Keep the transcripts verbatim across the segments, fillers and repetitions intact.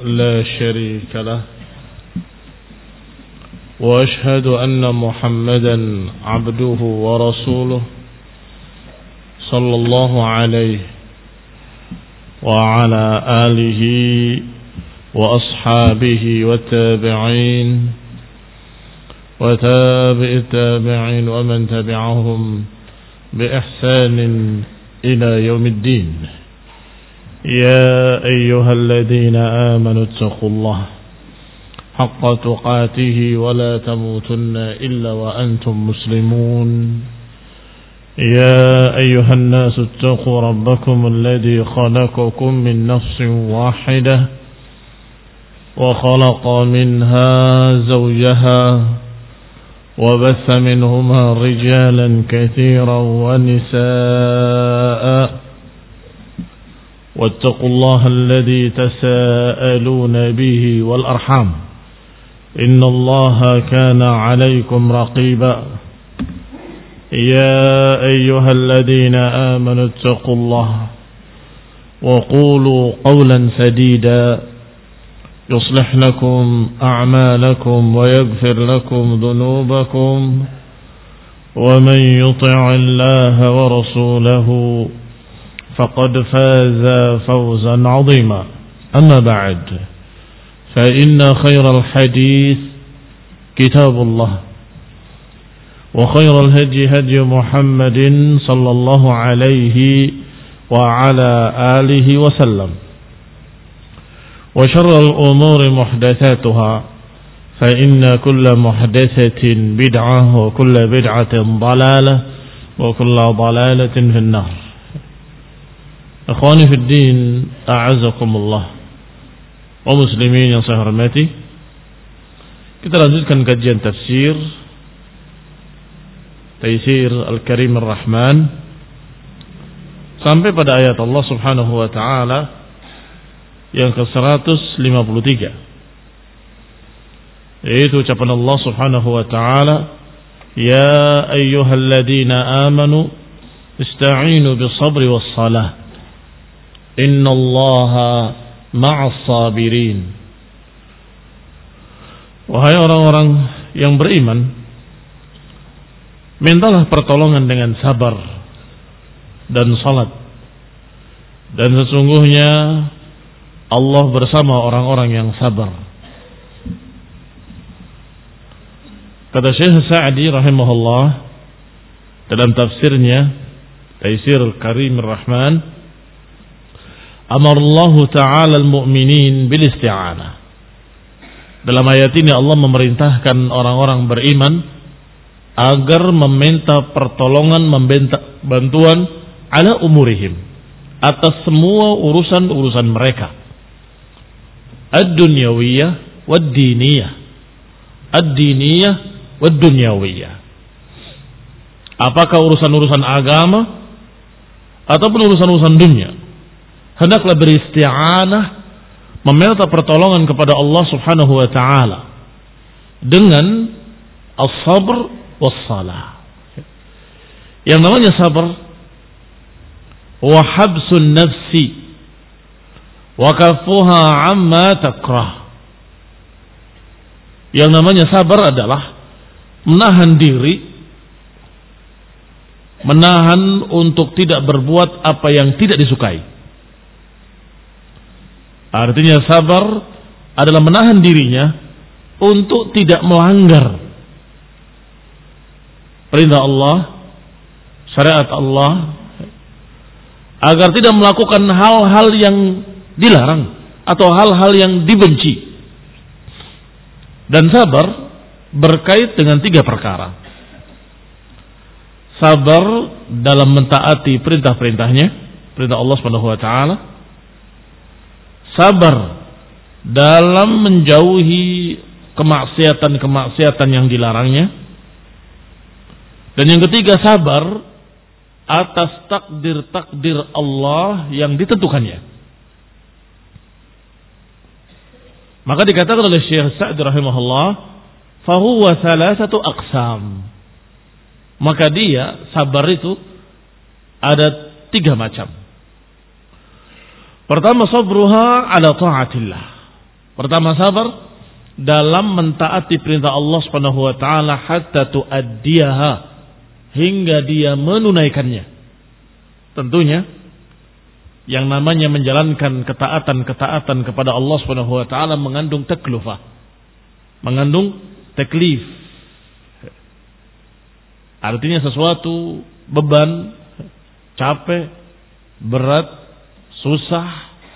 لا شريك له وأشهد أن محمدا عبده ورسوله صلى الله عليه وعلى آله وأصحابه والتابعين وتابع التابعين ومن تبعهم بإحسان إلى يوم الدين. يا أيها الذين آمنوا اتقوا الله حق تقاته ولا تموتن إلا وأنتم مسلمون. يا أيها الناس اتقوا ربكم الذي خلقكم من نفس واحدة وخلق منها زوجها وبث منهما رجالا كثيرا ونساء واتقوا الله الذي تساءلون به والأرحام إن الله كان عليكم رقيبا. يا أيها الذين آمنوا اتقوا الله وقولوا قولا سديدا يصلح لكم أعمالكم ويغفر لكم ذنوبكم ومن يطع الله ورسوله فقد فاز فوزا عظيما. أما بعد فإن خير الحديث كتاب الله وخير الهدي هدي محمد صلى الله عليه وعلى آله وسلم وشر الأمور محدثاتها فإن كل محدثة بدعة وكل بدعة ضلالة وكل ضلالة في النار. Akhwani fi din, a'azakumullah wa muslimin yang saya hormati, kita lanjutkan kajian tafsir Taisir Al-Karim Ar-Rahman sampai pada ayat Allah Subhanahu wa taala yang ke seratus lima puluh tiga, yaitu ucapan Allah Subhanahu wa taala, ya ayyuhalladzina amanu ista'inu bis-sabri was-salah innallaha ma'as sabirin. Wahai orang-orang yang beriman, mintalah pertolongan dengan sabar dan salat, dan sesungguhnya Allah bersama orang-orang yang sabar. Kata Syekh Sa'di rahimahullah dalam tafsirnya Taisir Al-Karim Ar-Rahman, amarallahu ta'ala al-mu'minin bil isti'anah. Dalam ayat ini Allah memerintahkan orang-orang beriman agar meminta pertolongan, meminta bantuan ala umurihim, atas semua urusan-urusan mereka, ad-dunyawiyah wad-diniyah, ad-diniyah wad-dunyawiyah. Apakah urusan-urusan agama ataupun urusan-urusan dunia, hendaklah beristi'anah, meminta pertolongan kepada Allah Subhanahu wa taala dengan as-sabr was-salah. Yang namanya sabar wa habsun nafsi wa kafuha amma takrah. Yang namanya sabar adalah menahan diri, menahan untuk tidak berbuat apa yang tidak disukai. Artinya sabar adalah menahan dirinya untuk tidak melanggar perintah Allah, syariat Allah, agar tidak melakukan hal-hal yang dilarang atau hal-hal yang dibenci. Dan sabar berkait dengan tiga perkara. Sabar dalam mentaati perintah-perintahnya, perintah Allah Subhanahu wa taala. Sabar dalam menjauhi kemaksiatan-kemaksiatan yang dilarangnya. Dan yang ketiga, sabar atas takdir-takdir Allah yang ditentukannya. Maka dikatakan oleh Syekh Sa'di rahimahullah, fahuwa salasatu aqsam. Maka dia, sabar itu ada tiga macam. Pertama, sabruha ala ta'atillah. Pertama, sabar dalam mentaati perintah Allah Subhanahu wa taala hatta tuaddiyaha, hingga dia menunaikannya. Tentunya yang namanya menjalankan ketaatan-ketaatan kepada Allah Subhanahu wa taala mengandung taklifah, mengandung taklif. Artinya sesuatu beban, capek, berat, susah,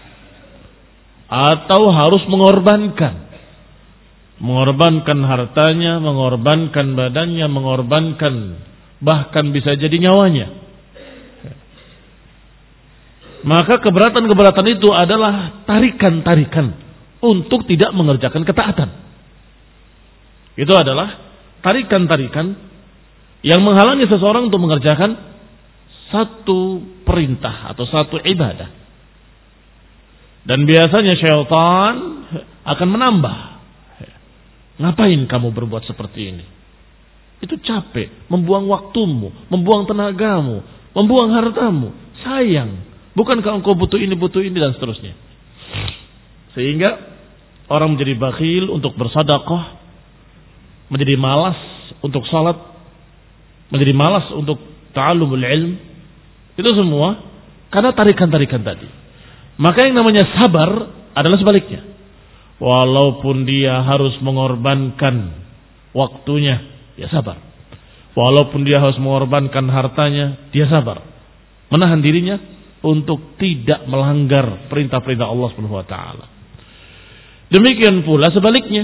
atau harus mengorbankan. Mengorbankan hartanya, mengorbankan badannya, mengorbankan bahkan bisa jadi nyawanya. Maka keberatan-keberatan itu adalah tarikan-tarikan untuk tidak mengerjakan ketaatan. Itu adalah tarikan-tarikan yang menghalangi seseorang untuk mengerjakan satu perintah atau satu ibadah. Dan biasanya syaitan akan menambah. Ngapain kamu berbuat seperti ini? Itu capek, membuang waktumu, membuang tenagamu, membuang hartamu. Sayang. Bukankah engkau butuh ini, butuh ini, dan seterusnya. Sehingga orang menjadi bakhil untuk bersedekah, menjadi malas untuk salat, menjadi malas untuk ta'allumul ilm. Itu semua karena tarikan-tarikan tadi. Maka yang namanya sabar adalah sebaliknya. Walaupun dia harus mengorbankan waktunya, dia sabar. Walaupun dia harus mengorbankan hartanya, dia sabar. Menahan dirinya untuk tidak melanggar perintah-perintah Allah Subhanahu wa taala. Demikian pula sebaliknya.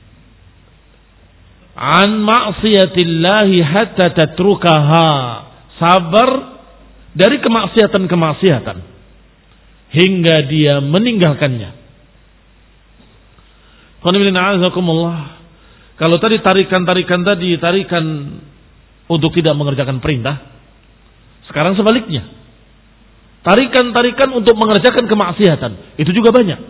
An ma'siyatillahi hatta tatrukaha. Sabar dari kemaksiatan-kemaksiatan hingga dia meninggalkannya. Kalau tadi tarikan-tarikan tadi tarikan untuk tidak mengerjakan perintah, sekarang sebaliknya. Tarikan-tarikan untuk mengerjakan kemaksiatan. Itu juga banyak.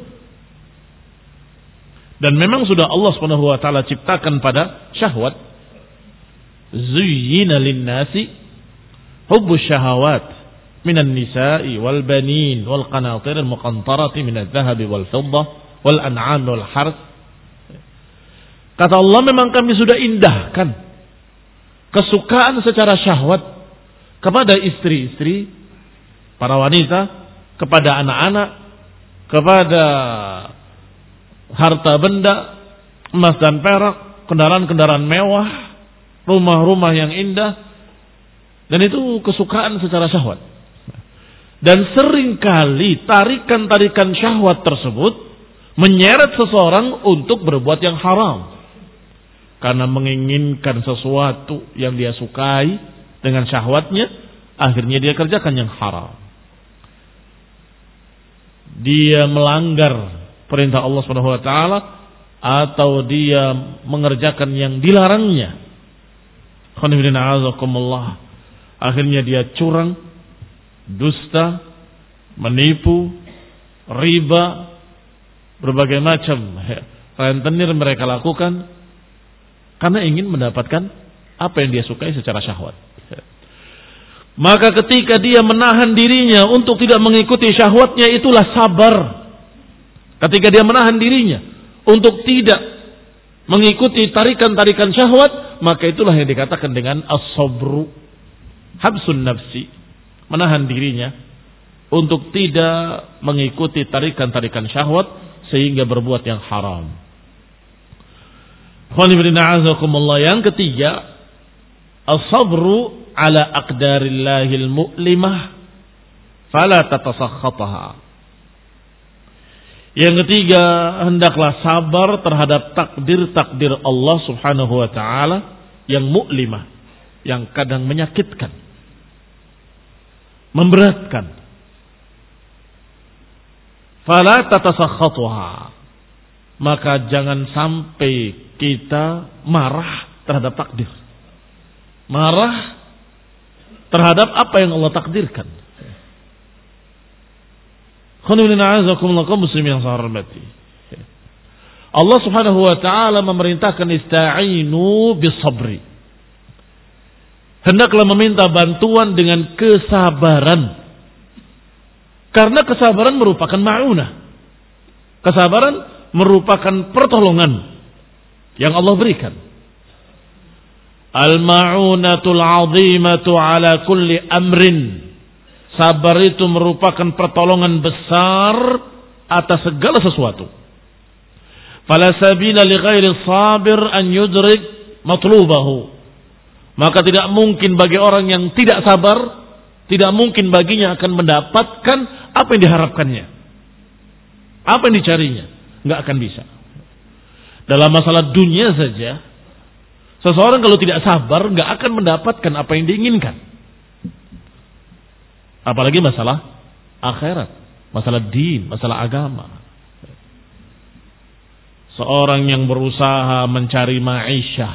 Dan memang sudah Allah Subhanahu wa taala ciptakan pada syahwat. Zuyyina lin-nasi hubbus syahawat minan nisa'i wal banin wal qanatir al-muqantarati minadh dhahabi wal fiddah wal an'am wal harth. Kata Allah, memang kami sudah indahkan kesukaan secara syahwat kepada istri-istri, para wanita, kepada anak-anak, kepada harta benda, emas dan perak, kendaraan-kendaraan mewah, rumah-rumah yang indah, dan itu kesukaan secara syahwat. Dan seringkali tarikan-tarikan syahwat tersebut menyeret seseorang untuk berbuat yang haram. Karena menginginkan sesuatu yang dia sukai dengan syahwatnya, akhirnya dia kerjakan yang haram. Dia melanggar perintah Allah Subhanahu wa taala atau dia mengerjakan yang dilarangnya. Akhirnya dia curang, dusta, menipu, riba, berbagai macam rentenir mereka lakukan karena ingin mendapatkan apa yang dia sukai secara syahwat. Maka ketika dia menahan dirinya untuk tidak mengikuti syahwatnya, itulah sabar. Ketika dia menahan dirinya untuk tidak mengikuti tarikan-tarikan syahwat, maka itulah yang dikatakan dengan as-sabru, habsun nafsi, menahan dirinya untuk tidak mengikuti tarikan-tarikan syahwat sehingga berbuat yang haram. Yang ketiga, as-sabru ala aqdarillahil mu'limah fala tatasakhataha. Yang ketiga, hendaklah sabar terhadap takdir-takdir Allah Subhanahu wa taala yang mu'limah, yang kadang menyakitkan, memberatkan. Fala tatasakhataha. Maka jangan sampai kita marah terhadap takdir. Marah terhadap apa yang Allah takdirkan. Allah Subhanahu wa taala memerintahkan ista'inu bis-sabri. Hendaklah meminta bantuan dengan kesabaran. Karena kesabaran merupakan ma'unah. Kesabaran merupakan pertolongan yang Allah berikan. Al-ma'unatul 'azimatu 'ala kulli amrin. Sabar itu merupakan pertolongan besar atas segala sesuatu. Fala sabila li ghairi sabir an yudrik matlubahu. Maka tidak mungkin bagi orang yang tidak sabar, tidak mungkin baginya akan mendapatkan apa yang diharapkannya. Apa yang dicarinya? Enggak akan bisa. Dalam masalah dunia saja, seseorang kalau tidak sabar enggak akan mendapatkan apa yang diinginkan. Apalagi masalah akhirat, masalah din, masalah agama. Seorang yang berusaha mencari ma'isyah,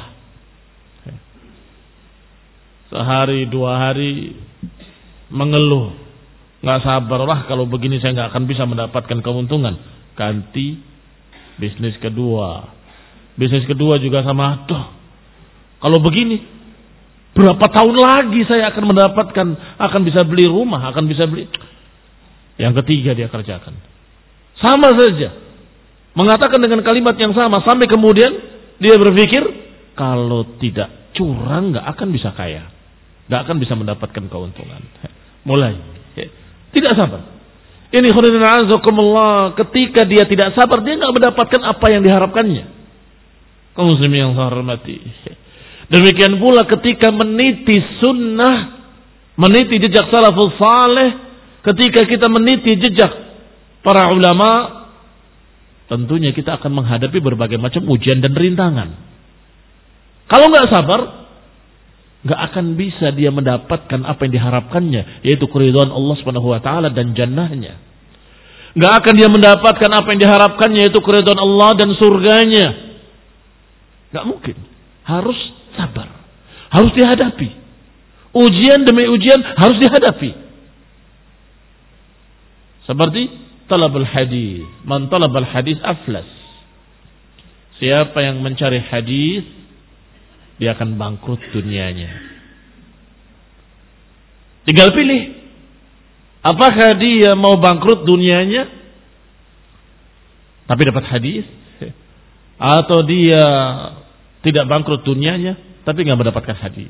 sehari dua hari mengeluh, nggak sabar lah kalau begini saya nggak akan bisa mendapatkan keuntungan. Ganti bisnis kedua, bisnis kedua juga sama. Tuh, kalau begini berapa tahun lagi saya akan mendapatkan, akan bisa beli rumah, akan bisa beli. Yang ketiga dia kerjakan. Sama saja. Mengatakan dengan kalimat yang sama. Sampai kemudian dia berpikir, kalau tidak curang gak akan bisa kaya. Gak akan bisa mendapatkan keuntungan. Mulai. Tidak sabar. Ini khairan azakumullah. Ketika dia tidak sabar, dia gak mendapatkan apa yang diharapkannya. Kaum muslimin yang saya hormati. Demikian pula ketika meniti sunnah, meniti jejak salafus saleh, ketika kita meniti jejak para ulama, tentunya kita akan menghadapi berbagai macam ujian dan rintangan. Kalau nggak sabar, nggak akan bisa dia mendapatkan apa yang diharapkannya, yaitu keridhaan Allah Subhanahu Wa Taala dan jannahnya. Nggak akan dia mendapatkan apa yang diharapkannya, yaitu keridhaan Allah dan surganya. Nggak mungkin. Harus sabar, harus dihadapi. Ujian demi ujian harus dihadapi. Seperti talabul hadis, man talabal hadis aflas. Siapa yang mencari hadis, dia akan bangkrut dunianya. Tinggal pilih, apakah dia mau bangkrut dunianya tapi dapat hadis, atau dia tidak bangkrut dunianya tapi nggak mendapatkan hadis.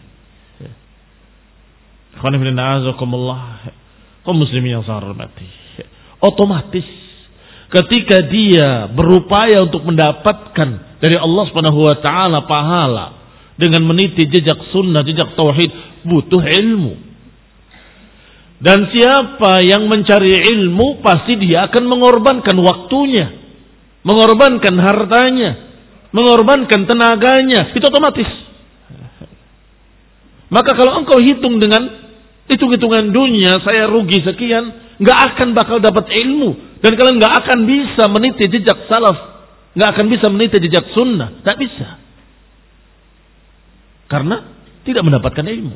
Kaum muslimin yang saya hormati, otomatis ketika dia berupaya untuk mendapatkan dari Allah Subhanahu wa taala pahala dengan meniti jejak sunnah, jejak tauhid, butuh ilmu. Dan siapa yang mencari ilmu pasti dia akan mengorbankan waktunya, mengorbankan hartanya, mengorbankan tenaganya, itu otomatis. Maka kalau engkau hitung dengan hitung-hitungan dunia, saya rugi sekian, nggak akan bakal dapat ilmu, dan kalian nggak akan bisa meniti jejak salaf, nggak akan bisa meniti jejak sunnah, nggak bisa, karena tidak mendapatkan ilmu.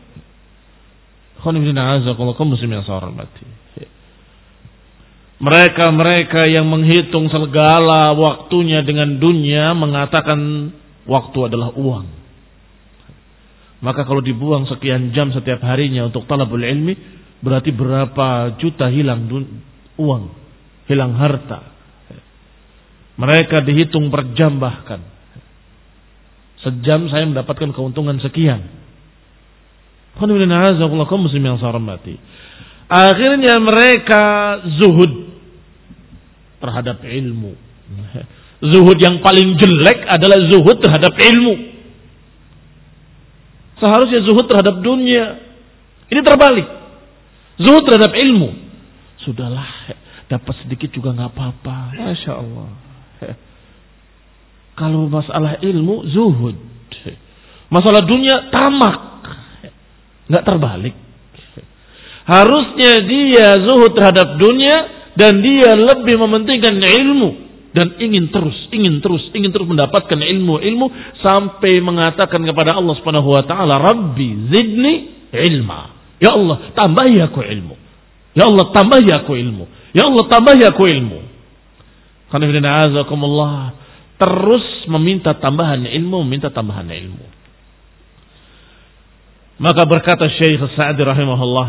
Mereka-mereka yang menghitung segala waktunya dengan dunia mengatakan waktu adalah uang. Maka kalau dibuang sekian jam setiap harinya untuk talabul ilmi, berarti berapa juta hilang uang, hilang harta. Mereka dihitung per jam bahkan. Sejam saya mendapatkan keuntungan sekian. Akhirnya mereka zuhud terhadap ilmu. Zuhud yang paling jelek adalah zuhud terhadap ilmu. Seharusnya zuhud terhadap dunia. Ini terbalik. Zuhud terhadap ilmu. Sudahlah, dapat sedikit juga nggak apa-apa. Masya Allah. Kalau masalah ilmu, zuhud. Masalah dunia, tamak. Nggak terbalik. Harusnya dia zuhud terhadap dunia dan dia lebih mementingkan ilmu. Dan ingin terus, ingin terus, ingin terus mendapatkan ilmu-ilmu sampai mengatakan kepada Allah Subhanahu wa taala, "Rabbi zidni ilma." Ya Allah, tambahi aku ilmu. Ya Allah, tambahi aku ilmu. Ya Allah, tambahi aku ilmu. Qani'azakumullah. Terus meminta tambahan ilmu, meminta tambahan ilmu. Maka berkata Syekh Sa'di rahimahullah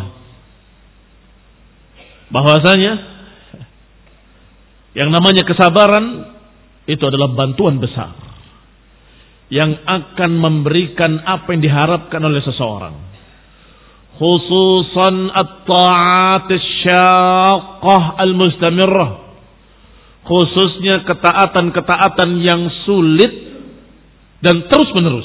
bahwasanya yang namanya kesabaran itu adalah bantuan besar yang akan memberikan apa yang diharapkan oleh seseorang. Khususan at-ta'at asy-syaqqah al-mustamirrah. Khususnya ketaatan-ketaatan yang sulit dan terus-menerus.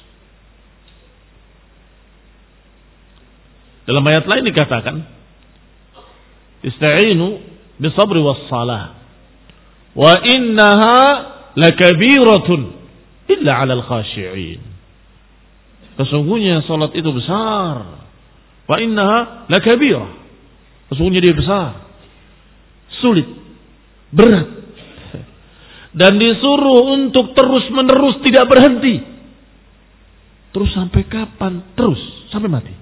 Dalam ayat lain dikatakan, Ista'inu bisabri was-salah. Wa innaha lakabiratun illa 'alal khashi'in. Sesungguhnya salat itu besar. Wa innaha lakabirah. Sesungguhnya dia besar. Sulit, berat. Dan disuruh untuk terus-menerus tidak berhenti. Terus sampai kapan? Terus sampai mati.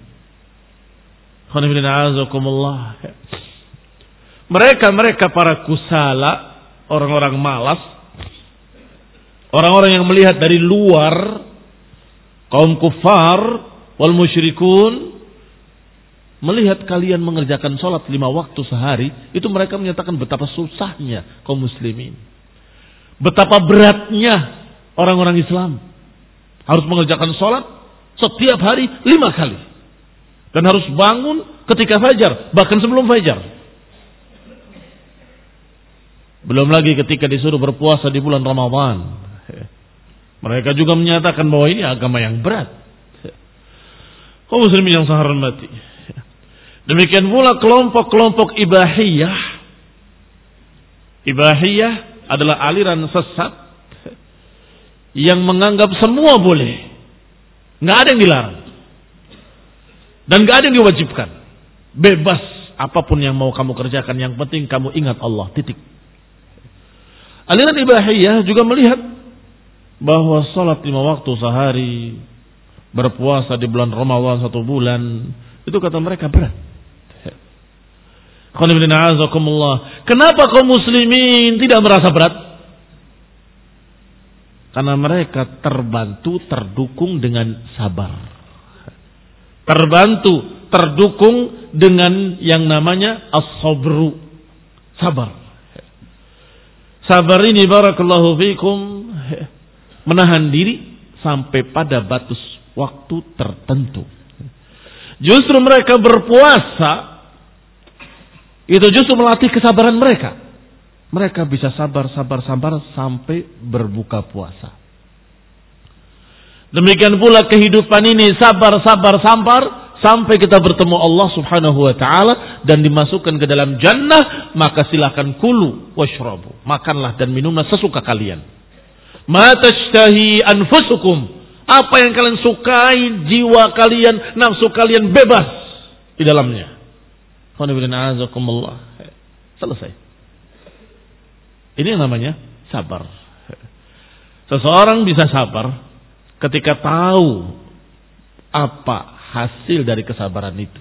Mereka-mereka para kusala, orang-orang malas, orang-orang yang melihat dari luar, kaum kufar wal musyrikun, melihat kalian mengerjakan sholat lima waktu sehari, itu mereka menyatakan betapa susahnya kaum muslimin, betapa beratnya orang-orang Islam harus mengerjakan sholat setiap hari lima kali. Dan harus bangun ketika fajar, bahkan sebelum fajar. Belum lagi ketika disuruh berpuasa di bulan Ramadan. Mereka juga menyatakan bahwa ini agama yang berat. Kaum muslimin yang saya hormati. Demikian pula kelompok-kelompok ibahiyah. Ibahiyah adalah aliran sesat yang menganggap semua boleh. Nggak ada yang dilarang. Dan gak ada yang diwajibkan. Bebas apapun yang mau kamu kerjakan. Yang penting kamu ingat Allah. Titik. Aliran ibahiyah juga melihat bahwa salat lima waktu sehari, berpuasa di bulan Ramadan satu bulan, itu kata mereka berat. Kenapa kaum muslimin tidak merasa berat? Karena mereka terbantu, terdukung dengan sabar. Terbantu, terdukung dengan yang namanya as-sabru, sabar. Sabar ini barakallahu fikum menahan diri sampai pada batas waktu tertentu. Justru mereka berpuasa itu justru melatih kesabaran mereka. Mereka bisa sabar, sabar, sabar sampai berbuka puasa. Demikian pula kehidupan ini sabar, sabar, sabar sampai kita bertemu Allah Subhanahu wa taala dan dimasukkan ke dalam jannah, maka silakan kulu washrabu, makanlah dan minumlah sesuka kalian. Ma tashtahi anfusukum, apa yang kalian sukai, jiwa kalian, nafsu kalian bebas di dalamnya. Selesai. Ini yang namanya sabar. Seseorang bisa sabar ketika tahu apa hasil dari kesabaran itu.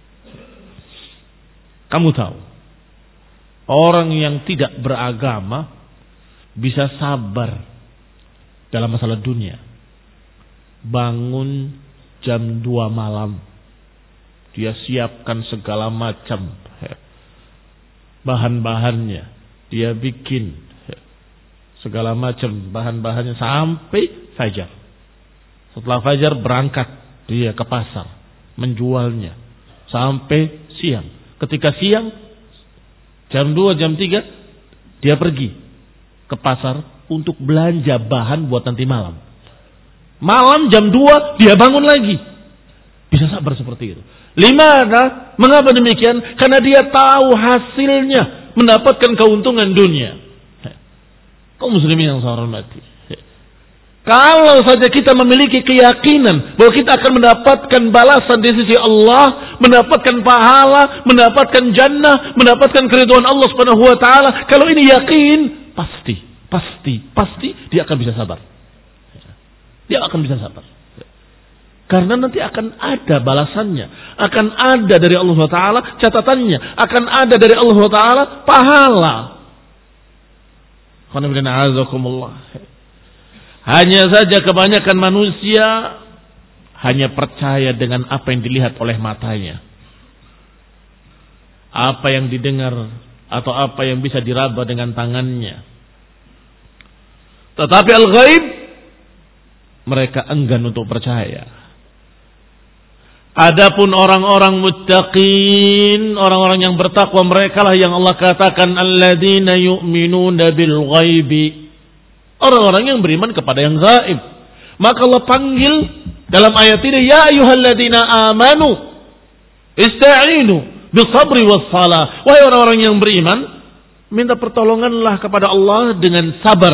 Kamu tahu, orang yang tidak beragama bisa sabar dalam masalah dunia. Bangun jam dua malam, dia siapkan segala macam bahan-bahannya, dia bikin segala macam bahan-bahannya sampai fajar. Setelah fajar berangkat dia ke pasar menjualnya sampai siang. Ketika siang jam dua, jam tiga dia pergi ke pasar untuk belanja bahan buat nanti malam. Malam jam dua dia bangun lagi. Bisa sabar seperti itu. Limana? Mengapa demikian? Karena dia tahu hasilnya, mendapatkan keuntungan dunia. Kaum muslimin yang saya hormati, kalau saja kita memiliki keyakinan bahwa kita akan mendapatkan balasan di sisi Allah, mendapatkan pahala, mendapatkan jannah, mendapatkan keridhaan Allah Subhanahu wa taala, kalau ini yakin, pasti, pasti, pasti dia akan bisa sabar. Dia akan bisa sabar. Karena nanti akan ada balasannya, akan ada dari Allah Subhanahu wa taala catatannya, akan ada dari Allah Subhanahu wa taala pahala. Hanya saja kebanyakan manusia hanya percaya dengan apa yang dilihat oleh matanya, apa yang didengar, atau apa yang bisa diraba dengan tangannya. Tetapi al-ghaib mereka enggan untuk percaya. Adapun orang-orang muttaqin, orang-orang yang bertakwa, mereka lah yang Allah katakan alladzina yu'minuna bil ghaibi. Orang-orang yang beriman kepada yang gaib. Maka Allah panggil dalam ayat ini, ya ayyuhalladzina amanu ista'inu bisabri wassalah. Wahai orang-orang yang beriman, minta pertolonganlah kepada Allah dengan sabar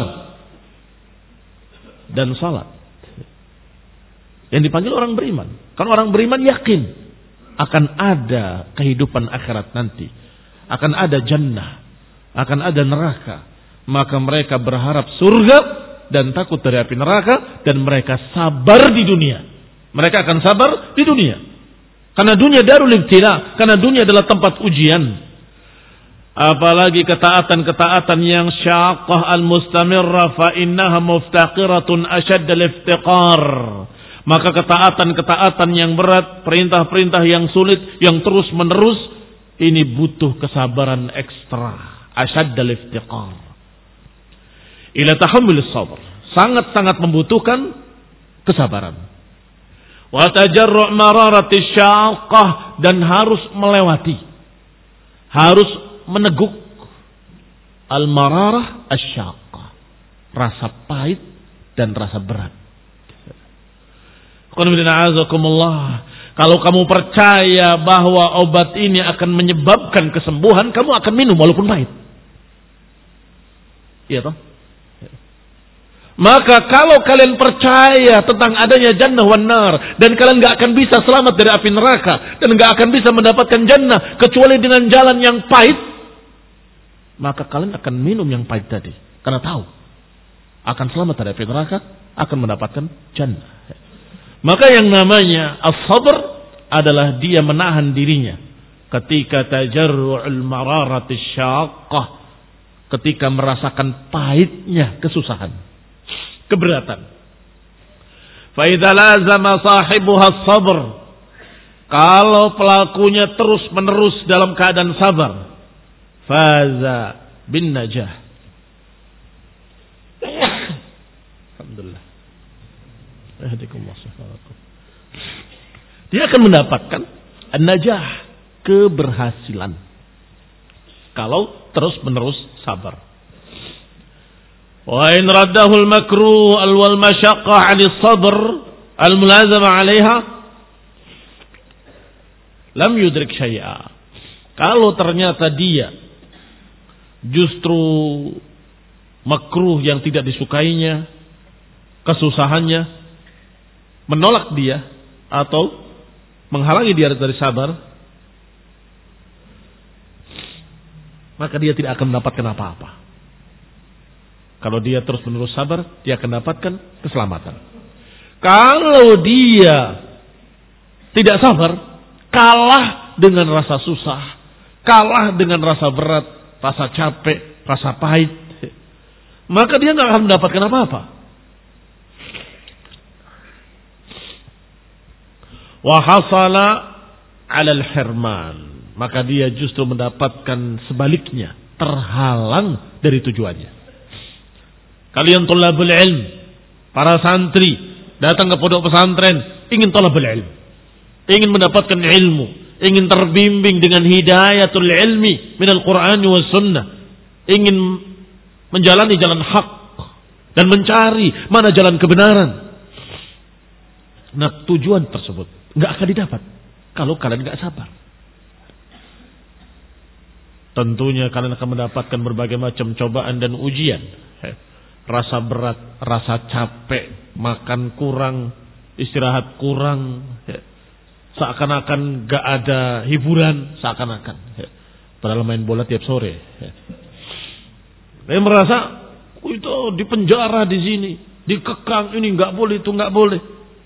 dan salat. Yang dipanggil orang beriman. Karena orang beriman yakin akan ada kehidupan akhirat nanti. Akan ada jannah. Akan ada neraka. Maka mereka berharap surga dan takut dari api neraka. Dan mereka sabar di dunia. Mereka akan sabar di dunia. Karena dunia darul ibtila. Karena dunia adalah tempat ujian. Apalagi ketaatan-ketaatan yang syaqqah al-mustamirra fa innaha muftaqiratun asyad al-iftiqar. Maka ketaatan-ketaatan yang berat, perintah-perintah yang sulit, yang terus menerus, ini butuh kesabaran ekstra. Asyaddal iftiqar. Ila tahammul sabr. Sangat-sangat membutuhkan kesabaran. Wa tajarru' mararati syaqqah, dan harus melewati. Harus meneguk al-mararah asyaqqah. Rasa pahit dan rasa berat. Kalau kamu percaya bahwa obat ini akan menyebabkan kesembuhan, kamu akan minum walaupun pahit. Iya toh? Maka kalau kalian percaya tentang adanya jannah wan nar, dan kalian gak akan bisa selamat dari api neraka, dan gak akan bisa mendapatkan jannah kecuali dengan jalan yang pahit, maka kalian akan minum yang pahit tadi. Karena tahu akan selamat dari api neraka, akan mendapatkan jannah. Maka yang namanya as-sabr adalah dia menahan dirinya ketika tajarru'ul mararati syaqqah, ketika merasakan pahitnya kesusahan, keberatan. Fa idza lazama sahibuha as-sabr, kalau pelakunya terus-menerus dalam keadaan sabar, faza bin najah. Alhamdulillah. Dia akan mendapatkan an-najah, keberhasilan, kalau terus menerus sabar. Wa in raddahu al-makruh wal masyaqqah 'ala as-sabr al-mulazama 'alayha lam yudrik syai'a. Kalau ternyata dia justru makruh yang tidak disukainya, kesusahannya menolak dia atau menghalangi dia dari sabar, maka dia tidak akan mendapatkan apa-apa. Kalau dia terus-menerus sabar, dia akan mendapatkan keselamatan. Kalau dia tidak sabar, kalah dengan rasa susah, kalah dengan rasa berat, rasa capek, rasa pahit, maka dia nggak akan mendapatkan apa-apa. Wa hasala 'alal hirman, maka dia justru mendapatkan sebaliknya, terhalang dari tujuannya. Kalian thalabul ilm, para santri datang ke pondok pesantren ingin thalabul ilm, ingin mendapatkan ilmu, ingin terbimbing dengan hidayatul ilmi minal Qur'an was sunnah, ingin menjalani jalan hak dan mencari mana jalan kebenaran. Nah, tujuan tersebut nggak akan didapat kalau kalian nggak sabar. Tentunya kalian akan mendapatkan berbagai macam cobaan dan ujian. Rasa berat, rasa capek, makan kurang, istirahat kurang, seakan-akan nggak ada hiburan, seakan-akan. Padahal main bola tiap sore. Saya merasa oh, itu di penjara di sini, dikekang, ini nggak boleh, itu nggak boleh.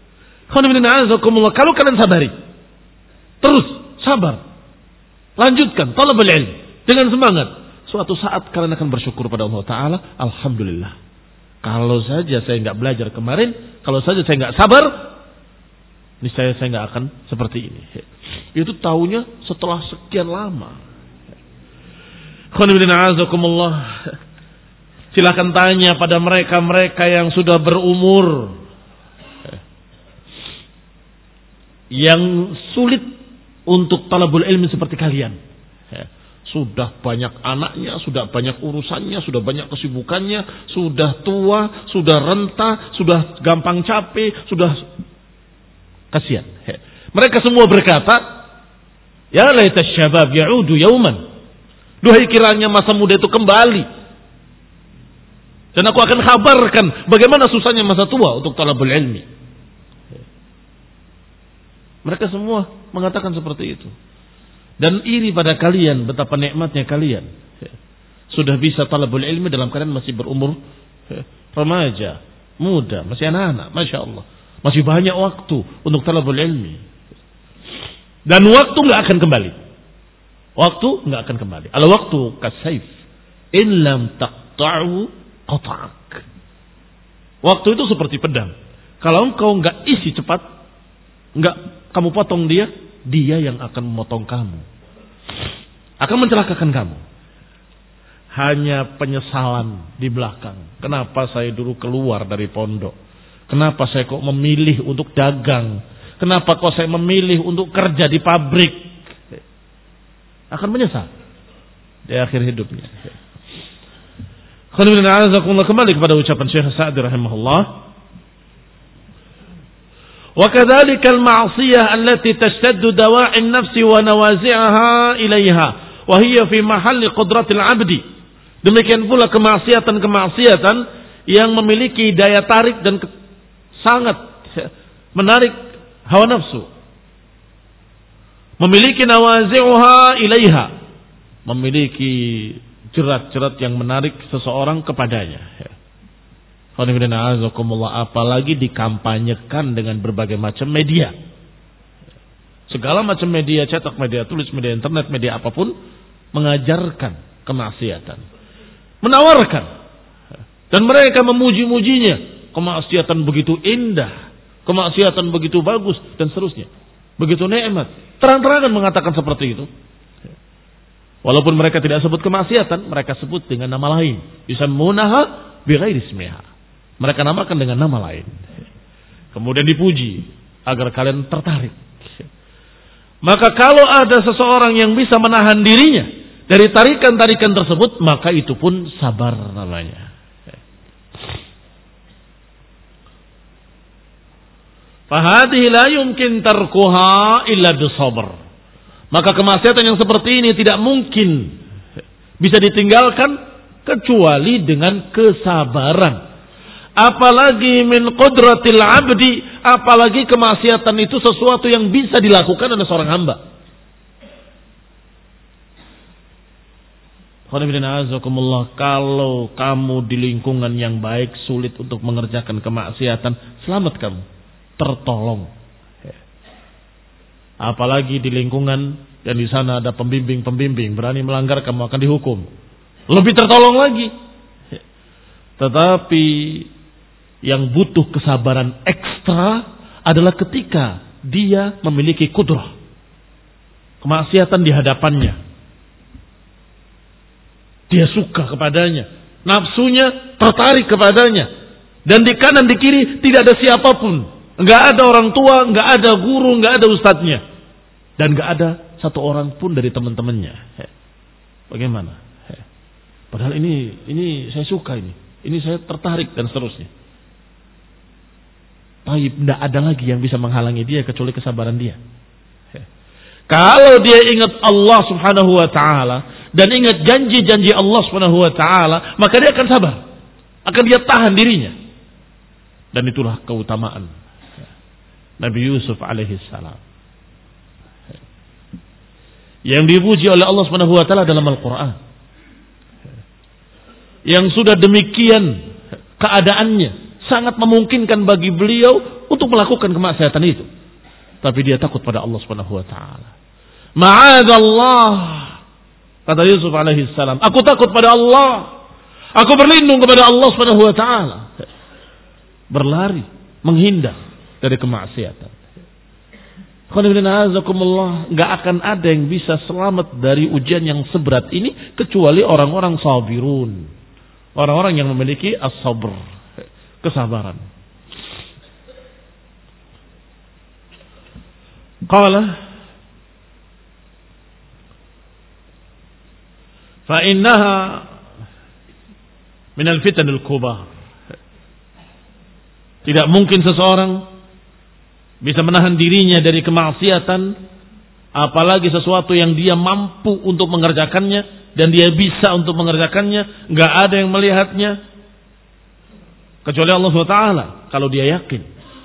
Kalau kalian sabari, terus sabar, lanjutkan talabul ilm dengan semangat, suatu saat kalian akan bersyukur pada Allah Taala. Alhamdulillah, kalau saja saya nggak belajar kemarin, kalau saja saya nggak sabar, niscaya saya nggak akan seperti ini. Itu taunya setelah sekian lama. Silakan tanya pada mereka-mereka yang sudah berumur, yang sulit untuk talabul ilmi seperti kalian. Sudah banyak anaknya, sudah banyak urusannya, sudah banyak kesibukannya, sudah tua, sudah renta, sudah gampang capek, sudah kasihan. Mereka semua berkata, ya laita syabab ya'udu yauman. Duhai kiranya masa muda itu kembali. Dan aku akan kabarkan bagaimana susahnya masa tua untuk talabul ilmi. Mereka semua mengatakan seperti itu. Dan iri pada kalian, betapa nikmatnya kalian. Sudah bisa talabul ilmi dalam keadaan masih berumur remaja, muda, masih anak-anak, Masya Allah. Masih banyak waktu untuk talabul ilmi. Dan waktu nggak akan kembali. Waktu nggak akan kembali. Al waktu kasayf. In lam taqta'u qata'ak. Waktu itu seperti pedang. Kalau engkau nggak isi cepat, nggak kamu potong dia, dia yang akan memotong kamu, akan mencelakakan kamu. Hanya penyesalan di belakang. Kenapa saya dulu keluar dari pondok? Kenapa saya kok memilih untuk dagang? Kenapa kok saya memilih untuk kerja di pabrik? Akan menyesal di akhir hidupnya. Kembali kepada ucapan Syekh Sa'di rahimahullah. Wa kadzalika al-ma'siyah allati tashtaddu dawa'i an-nafs wa nawazi'aha ilaiha wa hiya fi mahalli qudratil 'abdi. Demikian pula kemaksiatan-kemaksiatan yang memiliki daya tarik dan sangat menarik hawa nafsu. Memiliki nawazi'uha ilaiha, memiliki jerat-jerat yang menarik seseorang kepadanya. Apalagi dikampanyekan dengan berbagai macam media. Segala macam media cetak, media tulis, media internet, media apapun mengajarkan kemaksiatan, menawarkan, dan mereka memuji-mujinya. Kemaksiatan begitu indah, kemaksiatan begitu bagus, dan seterusnya. Begitu nikmat, terang-terangan mengatakan seperti itu. Walaupun mereka tidak sebut kemaksiatan, mereka sebut dengan nama lain. Yusammunaha bighairi ismiha. Mereka namakan dengan nama lain. Kemudian dipuji agar kalian tertarik. Maka kalau ada seseorang yang bisa menahan dirinya dari tarikan-tarikan tersebut, maka itu pun sabar namanya. Fahadhihi la yumkin tarkuha illa bisabr. Maka kemaksiatan yang seperti ini tidak mungkin bisa ditinggalkan kecuali dengan kesabaran. Apalagi min qudratil abdi, apalagi kemaksiatan itu sesuatu yang bisa dilakukan oleh seorang hamba. Kalau kamu di lingkungan yang baik sulit untuk mengerjakan kemaksiatan, selamat kamu, tertolong. Apalagi di lingkungan dan di sana ada pembimbing-pembimbing, berani melanggar kamu akan dihukum. Lebih tertolong lagi. Tetapi yang butuh kesabaran ekstra adalah ketika dia memiliki kudrah. Kemaksiatan di hadapannya. Dia suka kepadanya. Nafsunya tertarik kepadanya. Dan di kanan di kiri tidak ada siapapun. Enggak ada orang tua, enggak ada guru, enggak ada ustadznya. Dan enggak ada satu orang pun dari teman-temannya. Bagaimana? Padahal ini ini saya suka ini. Ini saya tertarik dan seterusnya. Tapi enggak ada lagi yang bisa menghalangi dia kecuali kesabaran dia. Kalau dia ingat Allah Subhanahu wa taala dan ingat janji-janji Allah Subhanahu wa taala, maka dia akan sabar. Akan dia tahan dirinya. Dan itulah keutamaan Nabi Yusuf alaihi salam yang dipuji oleh Allah Subhanahu wa taala dalam Al-Qur'an. Yang sudah demikian keadaannya sangat memungkinkan bagi beliau untuk melakukan kemaksiatan itu. Tapi dia takut pada Allah Subhanahu wa taala. Ma'adallah, kata Yusuf alaihi salam, aku takut pada Allah. Aku berlindung kepada Allah Subhanahu wa taala. Berlari, menghindar dari kemaksiatan. Enggak akan ada yang bisa selamat dari ujian yang seberat ini kecuali orang-orang sabirun, Orang-orang yang memiliki as-sabr, kesabaran. Qala fa innaha min al-fitan al-kubar. Tidak mungkin seseorang bisa menahan dirinya dari kemaksiatan, apalagi sesuatu yang dia mampu untuk mengerjakannya dan dia bisa untuk mengerjakannya, enggak ada yang melihatnya kecuali Allah subhanahu wa taala kalau dia yakin.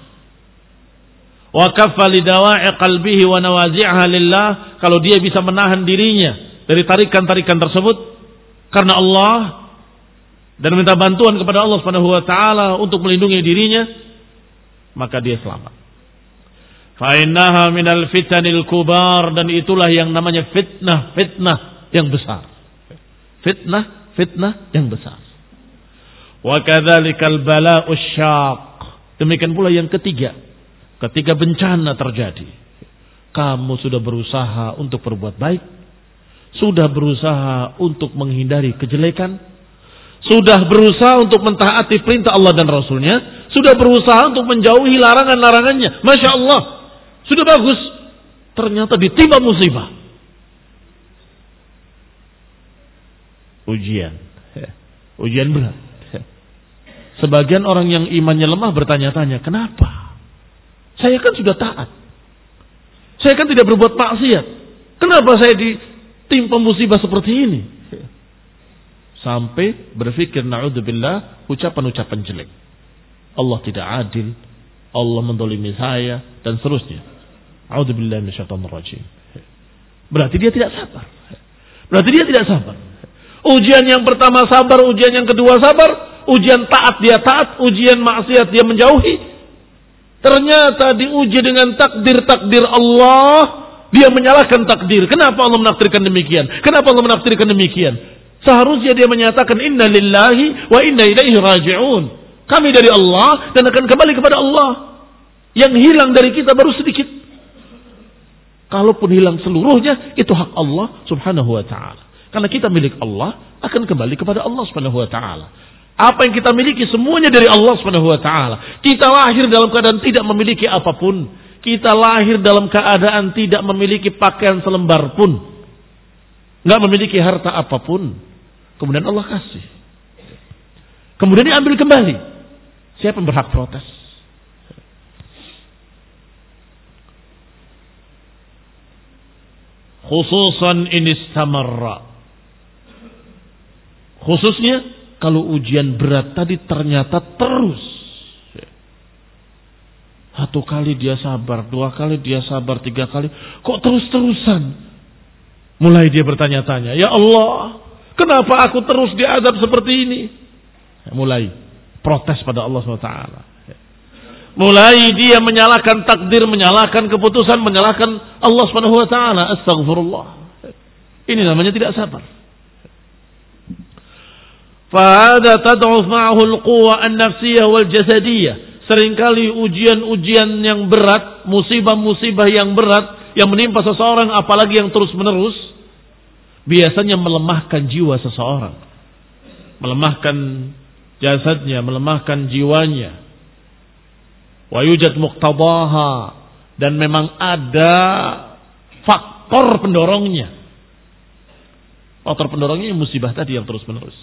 Wa kaffa li dawa'i qalbihi wa nawazi'ha lillah, kalau dia bisa menahan dirinya dari tarikan-tarikan tersebut karena Allah dan minta bantuan kepada Allah Subhanahu wa taala untuk melindungi dirinya, maka dia selamat. Fa innaha minal fitanil kubar, dan itulah yang namanya fitnah, fitnah yang besar. Fitnah, fitnah yang besar. Wa kadzalikal bala'us syaq. Demikian pula yang ketiga, ketika bencana terjadi, kamu sudah berusaha untuk berbuat baik, sudah berusaha untuk menghindari kejelekan, sudah berusaha untuk mentaati perintah Allah dan Rasulnya, sudah berusaha untuk menjauhi larangan-larangannya. Masya Allah, sudah bagus. Ternyata ditimpa musibah. Ujian. Ujian berat. Sebagian orang yang imannya lemah bertanya-tanya, kenapa? Saya kan sudah taat. Saya kan tidak berbuat maksiat. Kenapa saya ditimpa musibah seperti ini? Sampai berpikir, na'udzubillah, ucapan-ucapan jelek. Allah tidak adil, Allah mendolimi saya, dan seterusnya. A'udzubillah minasyaitonir rajim. Berarti dia tidak sabar. Berarti dia tidak sabar. Ujian yang pertama sabar, ujian yang kedua sabar, ujian taat dia taat, ujian maksiat dia menjauhi. Ternyata diuji dengan takdir-takdir Allah, dia menyalahkan takdir. Kenapa Allah menakdirkan demikian? Kenapa Allah menakdirkan demikian? Seharusnya dia menyatakan inna lillahi wa inna ilaihi raji'un. Kami dari Allah dan akan kembali kepada Allah. Yang hilang dari kita baru sedikit. Kalaupun hilang seluruhnya, itu hak Allah subhanahu wa ta'ala. Karena kita milik Allah, akan kembali kepada Allah subhanahu wa ta'ala. Apa yang kita miliki semuanya dari Allah subhanahu wa ta'ala. Kita lahir dalam keadaan tidak memiliki apapun. Kita lahir dalam keadaan tidak memiliki pakaian selembar pun. Nggak memiliki harta apapun. Kemudian Allah kasih. Kemudian diambil kembali. Siapa yang berhak protes? Khususan inistamarra. Khususnya kalau ujian berat tadi ternyata terus. Satu kali dia sabar, dua kali dia sabar, tiga kali. Kok terus-terusan? Mulai dia bertanya-tanya, ya Allah, kenapa aku terus diazab seperti ini? Mulai protes pada Allah subhanahu wa taala. Mulai dia menyalahkan takdir, menyalahkan keputusan, menyalahkan Allah subhanahu wa taala. Astagfirullah. Ini namanya tidak sabar. Fahada tad'uf ma'ahu al-quwwa an-nafsiyah wal jasadiyah. Seringkali ujian-ujian yang berat, musibah-musibah yang berat yang menimpa seseorang, apalagi yang terus-menerus, biasanya melemahkan jiwa seseorang, melemahkan jasadnya, melemahkan jiwanya. Wa yujad muqtadaha, dan memang ada faktor pendorongnya. Faktor pendorongnya musibah tadi yang terus-menerus.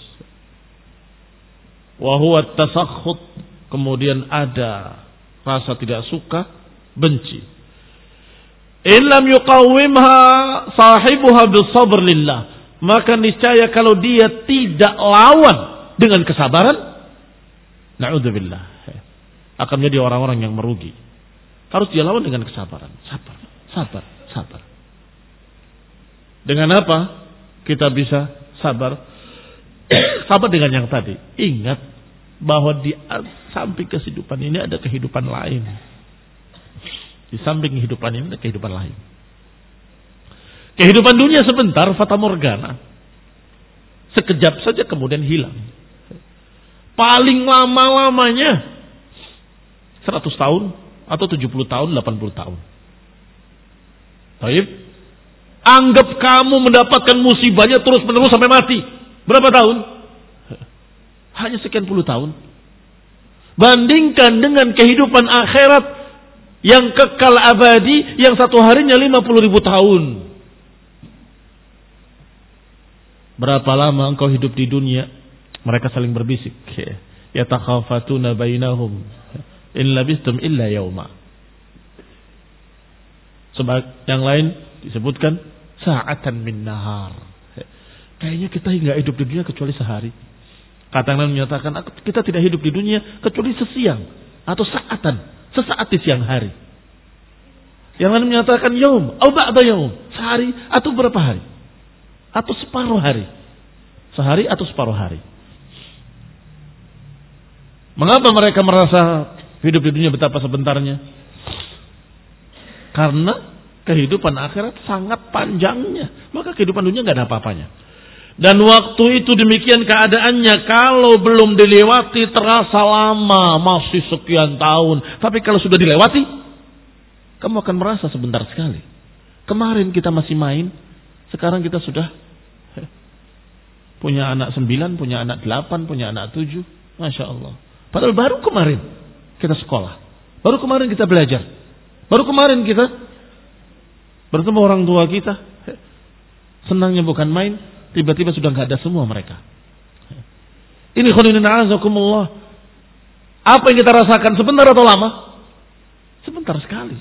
Wa huwa at-tasakhut, kemudian ada rasa tidak suka, benci. Illam yuqawwimha sahibuha bisabr lillah, maka niscaya kalau dia tidak lawan dengan kesabaran, na'udzubillah, akan menjadi orang-orang yang merugi. Harus dia lawan dengan kesabaran. Sabar, sabar, sabar. Dengan apa kita bisa sabar? Sabar dengan yang tadi. Ingat bahwa di samping kehidupan ini ada kehidupan lain. Di samping kehidupan ini ada kehidupan lain. Kehidupan dunia sebentar, fata morgana. Sekejap saja kemudian hilang. Paling lama-lamanya seratus tahun atau tujuh puluh tahun, delapan puluh tahun. Baik. Anggap kamu mendapatkan musibahnya terus-menerus sampai mati. Berapa tahun? hanya sekian puluh tahun. Bandingkan dengan kehidupan akhirat yang kekal abadi, yang satu harinya lima puluh ribu tahun. Berapa lama engkau hidup di dunia? Mereka saling berbisik. Yatakhafatuna bainahum in labistum illa yauma. Sebab yang lain disebutkan sa'atan min nahar. Kayaknya kita nggak hidup di dunia kecuali sehari. Kata yang menyatakan kita tidak hidup di dunia kecuali sesiang atau saatan, sesaat di siang hari. Yang lain menyatakan yaum atau ba'da yaum, sehari atau berapa hari, atau separuh hari, sehari atau separuh hari. Mengapa mereka merasa hidup di dunia betapa sebentarnya? Karena kehidupan akhirat sangat panjangnya, maka kehidupan dunia nggak ada apa-apanya. Dan waktu itu demikian keadaannya, kalau belum dilewati terasa lama, masih sekian tahun. Tapi kalau sudah dilewati, kamu akan merasa sebentar sekali. Kemarin kita masih main, sekarang kita sudah punya anak sembilan, punya anak delapan, punya anak tujuh. Masya Allah. Padahal baru kemarin kita sekolah, baru kemarin kita belajar, baru kemarin kita bertemu orang tua kita. Senangnya bukan main, tiba-tiba sudah nggak ada semua mereka. Ini khoninin a'azakumullah. Apa yang kita rasakan sebentar atau lama? Sebentar sekali.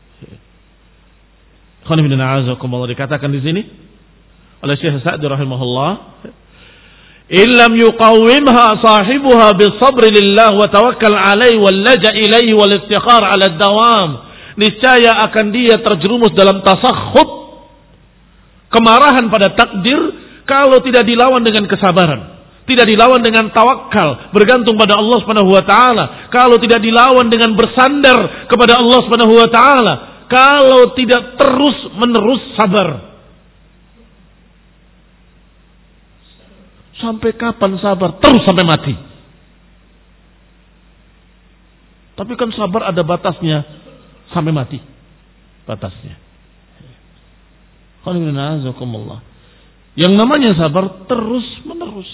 Khoninin a'azakumullah, dikatakan di sini oleh Syekh Sa'di rahimahullah, illam yuqawwimha sahibuha bisabri lillah wa tawakkal alaihi wal laja ilaihi wal iftikhar ala dawam, niscaya akan dia terjerumus dalam tasakhut, kemarahan pada takdir, kalau tidak dilawan dengan kesabaran, tidak dilawan dengan tawakal, bergantung pada Allah Subhanahu wa taala, kalau tidak dilawan dengan bersandar kepada Allah Subhanahu wa taala, kalau tidak terus-menerus sabar. Sampai kapan sabar? Terus sampai mati. Tapi kan sabar ada batasnya, sampai mati batasnya. Yang namanya sabar terus menerus.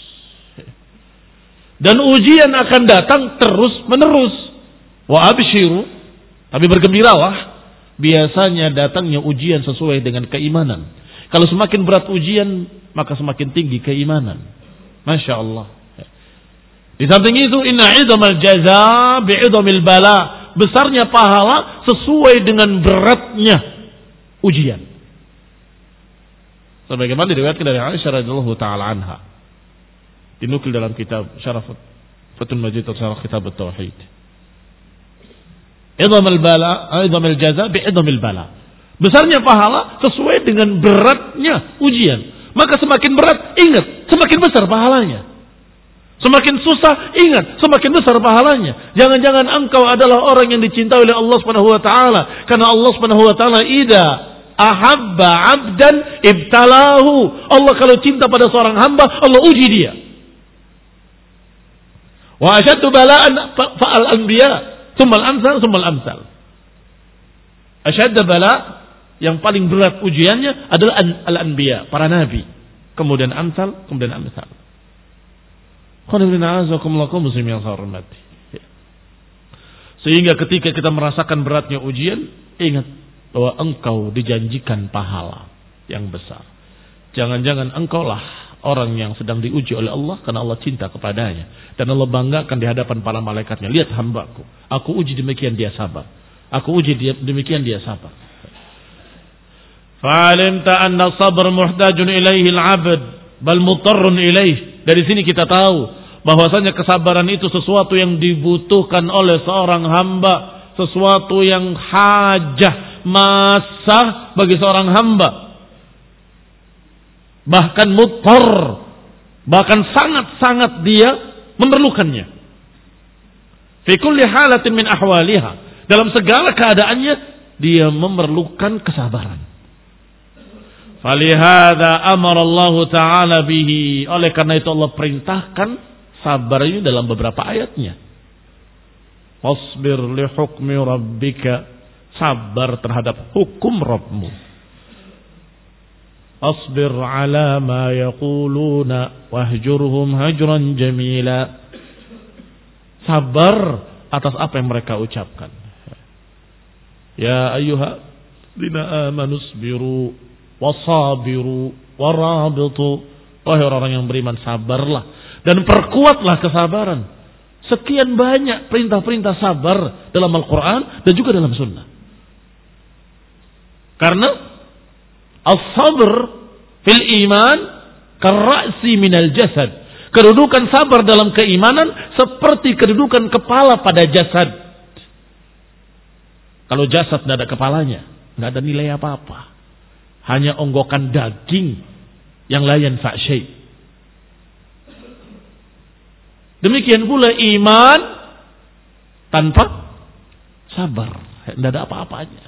Dan ujian akan datang terus menerus. Wa abshiru, tapi bergembiralah, biasanya datangnya ujian sesuai dengan keimanan. Kalau semakin berat ujian, maka semakin tinggi keimanan. Masya Allah. Di samping itu, inna idhamal jaza bi'idhamil bala. Besarnya pahala sesuai dengan beratnya ujian. Sebagaimana diriwayatkan dari Aisyah radhiyallahu taala anha, dinukil dalam kitab Syaraf Fathul Majid atau Syaraf Kitab At-Tauhid. Idhamul bala, idhamil jaza bi'idhamil bala. Besarnya pahala sesuai dengan beratnya ujian. Maka semakin berat, ingat, semakin besar pahalanya. Semakin susah, ingat, semakin besar pahalanya. Jangan-jangan engkau adalah orang yang dicintai oleh Allah Subhanahu wa taala, karena Allah Subhanahu wa taala idza ahabba 'abdan ibtalahu. Allah kalau cinta pada seorang hamba, Allah uji dia. Wa ashaddu bala'an fa'al anbiya, tsumma al-amsal, tsumma al-amsal. Asyadda bala', yang paling berat ujiannya adalah al-anbiya, para nabi. Kemudian amsal, kemudian amsal. Sehingga ketika kita merasakan beratnya ujian, ingat bahwa engkau dijanjikan pahala yang besar. Jangan-jangan engkaulah orang yang sedang diuji oleh Allah karena Allah cinta kepadanya. Dan Allah banggakan di hadapan para malaikatnya. Lihat hambaku, aku uji demikian dia sabar. Aku uji dia, demikian dia sabar. Fa'alimta anna sabr muhtajun ilaihi al-'abd bal mutarrun ilaih. Dari sini kita tahu bahwasanya kesabaran itu sesuatu yang dibutuhkan oleh seorang hamba, sesuatu yang hajah, masah bagi seorang hamba. Bahkan mutar, bahkan sangat-sangat dia memerlukannya. Fi kulli halatin min ahwaliha, dalam segala keadaannya dia memerlukan kesabaran. Falihada amara Allah Ta'ala bihi. Oleh karena itu Allah perintahkan sabar ini dalam beberapa ayatnya. Wasbir li hukmi rabbika. Sabar terhadap hukum Rabbmu. asbir ala ma yaquluna wahjurhum hajran jamila. Sabar atas apa yang mereka ucapkan. Ya ayyuhalladzina amanu isbiru wasabiru warabitu. Wahai orang-orang yang beriman, sabarlah dan perkuatlah kesabaran. Sekian banyak perintah-perintah sabar dalam Al-Quran dan juga dalam Sunnah. Karena as-sabr fil iman karra'si minal jasad. Kedudukan sabar dalam keimanan seperti kedudukan kepala pada jasad. Kalau jasad tidak ada kepalanya, tidak ada nilai apa-apa. Hanya onggokan daging yang la yanfa' syai'. Demikian pula iman tanpa sabar, tidak ada apa-apanya.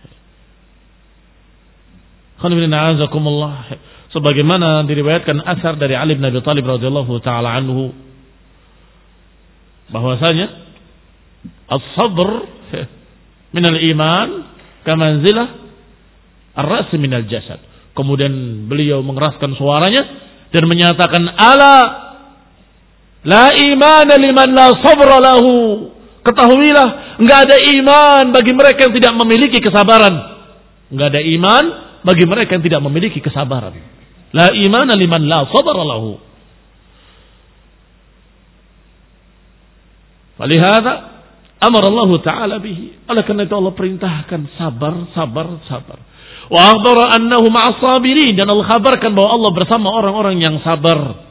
Sebagaimana diriwayatkan asar dari Ali bin Abi Thalib radhiyallahu taala anhu bahwasanya as-sabr min al-iman kamanzilah ar-ra's min al-jasad. Kemudian beliau mengeraskan suaranya dan menyatakan, ala la imana liman la sabra lahu. Ketahuilah, enggak ada iman bagi mereka yang tidak memiliki kesabaran. Enggak ada iman bagi mereka yang tidak memiliki kesabaran. La imana liman la sabra lahu. Walihada amar Allah Ta'ala bihi. Oleh karena itu Allah perintahkan sabar, sabar, sabar. Wa akhbara annahu ma'as sabirin, dan Allah kabarkan bahwa Allah bersama orang-orang yang sabar.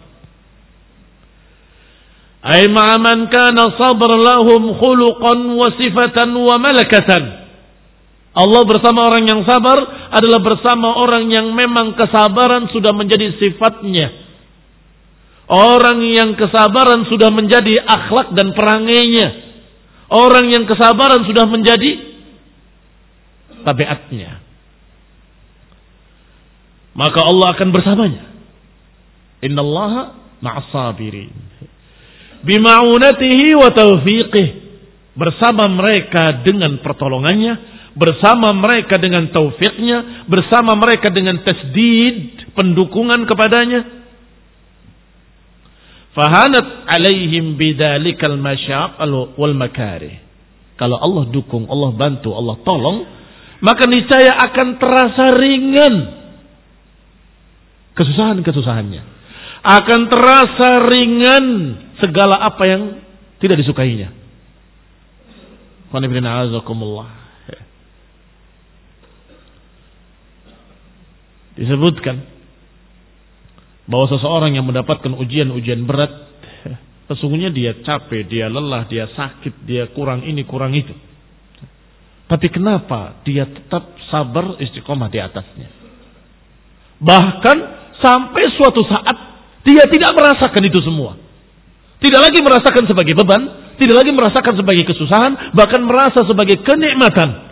Ay ma'a man kana sabr lahum khuluqan wa sifatan wa malakatan. Allah bersama orang yang sabar adalah bersama orang yang memang kesabaran sudah menjadi sifatnya. Orang yang kesabaran sudah menjadi akhlak dan perangainya. Orang yang kesabaran sudah menjadi tabiatnya. Maka Allah akan bersamanya. Innallaha ma'as sabirin. Bima'unatihi wa taufiqih. Bersama mereka dengan pertolongannya, bersama mereka dengan taufiknya, bersama mereka dengan tasdid, pendukungan kepadanya. Fahanat alaihim bidalikal masyaq wal makarih. Kalau Allah dukung, Allah bantu, Allah tolong, maka niscaya akan terasa ringan kesusahan-kesusahannya. Akan terasa ringan segala apa yang tidak disukainya. Disebutkan bahwa seseorang yang mendapatkan ujian-ujian berat, sesungguhnya dia capek, dia lelah, dia sakit, dia kurang ini, kurang itu. Tapi kenapa dia tetap sabar istiqomah di atasnya? Bahkan sampai suatu saat dia tidak merasakan itu semua. Tidak lagi merasakan sebagai beban, tidak lagi merasakan sebagai kesusahan, bahkan merasa sebagai kenikmatan.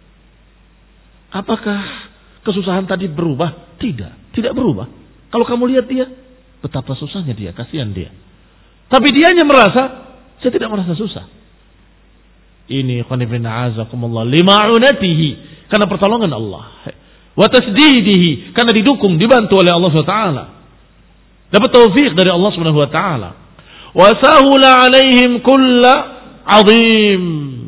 Apakah kesusahan tadi berubah? Tidak, tidak berubah. Kalau kamu lihat dia, betapa susahnya dia, kasihan dia. Tapi dianya merasa, saya tidak merasa susah. Ini qanifina azakumullah lima'unatihi, karena pertolongan Allah. Wa tasdidihi, karena didukung, dibantu oleh Allah subhanahu wa taala. Dapat taufik dari Allah subhanahu wa taala. Wa sahula alaihim kulla azim.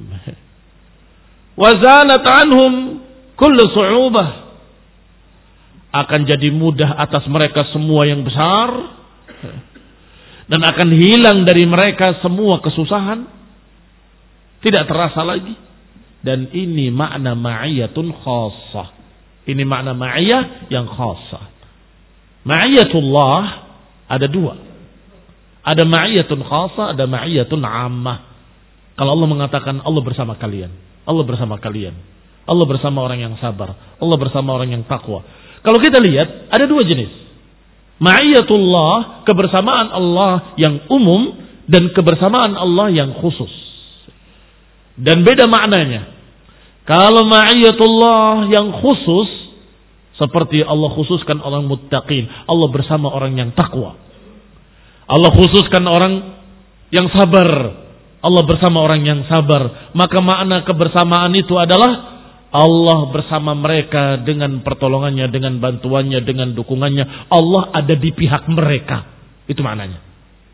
Wa zalat anhum kullu su'ubah. Akan jadi mudah atas mereka semua yang besar. Dan akan hilang dari mereka semua kesusahan. Tidak terasa lagi. Dan ini makna ma'iyatun khassah. Ini makna ma'iyah yang khassah. Ma'iyatullah ada dua. Ada ma'iyatun khassah, ada ma'iyatun ammah. Kalau Allah mengatakan Allah bersama kalian. Allah bersama kalian. Allah bersama orang yang sabar. Allah bersama orang yang takwa. Kalau kita lihat, ada dua jenis. Ma'iyatullah, kebersamaan Allah yang umum, dan kebersamaan Allah yang khusus. Dan beda maknanya. Kalau ma'iyatullah yang khusus, seperti Allah khususkan orang muttaqin, Allah bersama orang yang takwa. Allah khususkan orang yang sabar, Allah bersama orang yang sabar. Maka makna kebersamaan itu adalah Allah bersama mereka dengan pertolongannya, dengan bantuannya, dengan dukungannya. Allah ada di pihak mereka. Itu maknanya.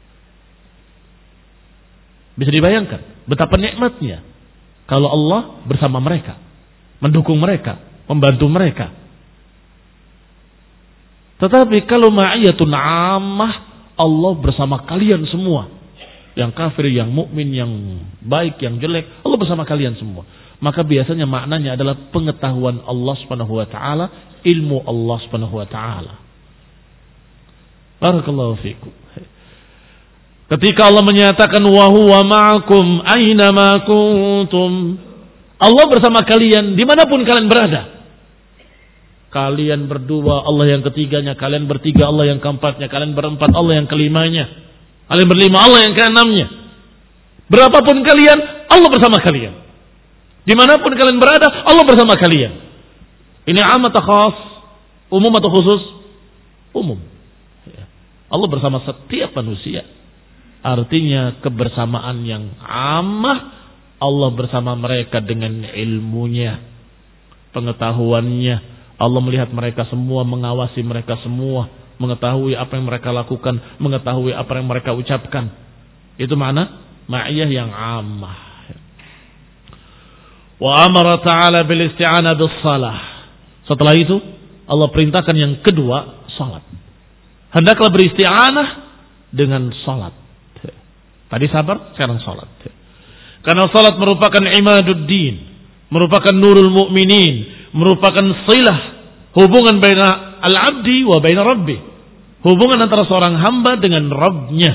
Bisa dibayangkan betapa nikmatnya kalau Allah bersama mereka, mendukung mereka, membantu mereka. Tetapi kalau ma'iyatun ammah, Allah bersama kalian semua. Yang kafir, yang mukmin, yang baik, yang jelek, Allah bersama kalian semua. Maka biasanya maknanya adalah pengetahuan Allah Subhanahu wa taala, ilmu Allah Subhanahu wa taala. Barakallahu fikum. Ketika Allah menyatakan wa huwa ma'akum aina ma kuntum, Allah bersama kalian dimanapun kalian berada. Kalian berdua, Allah yang ketiganya, kalian bertiga, Allah yang keempatnya, kalian berempat, Allah yang kelimanya, kalian berlima, Allah yang keenamnya. Berapapun kalian, Allah bersama kalian. Dimanapun kalian berada, Allah bersama kalian. Ini amat atau khas? Umum atau khusus? Umum. Allah bersama setiap manusia. Artinya kebersamaan yang amah, Allah bersama mereka dengan ilmunya, pengetahuannya. Allah melihat mereka semua, mengawasi mereka semua, mengetahui apa yang mereka lakukan, mengetahui apa yang mereka ucapkan. Itu makna ma'iyah yang amah. Wa amara ta'ala bil isti'anah bis salah. Setelah itu Allah perintahkan yang kedua, salat. Hendaklah beristi'anah dengan salat. Tadi sabar, sekarang salat. Karena salat merupakan imaduddin, merupakan nurul mu'minin, merupakan silah, hubungan baina al-abdi wa baina rabbi. Hubungan antara seorang hamba dengan Rabbnya.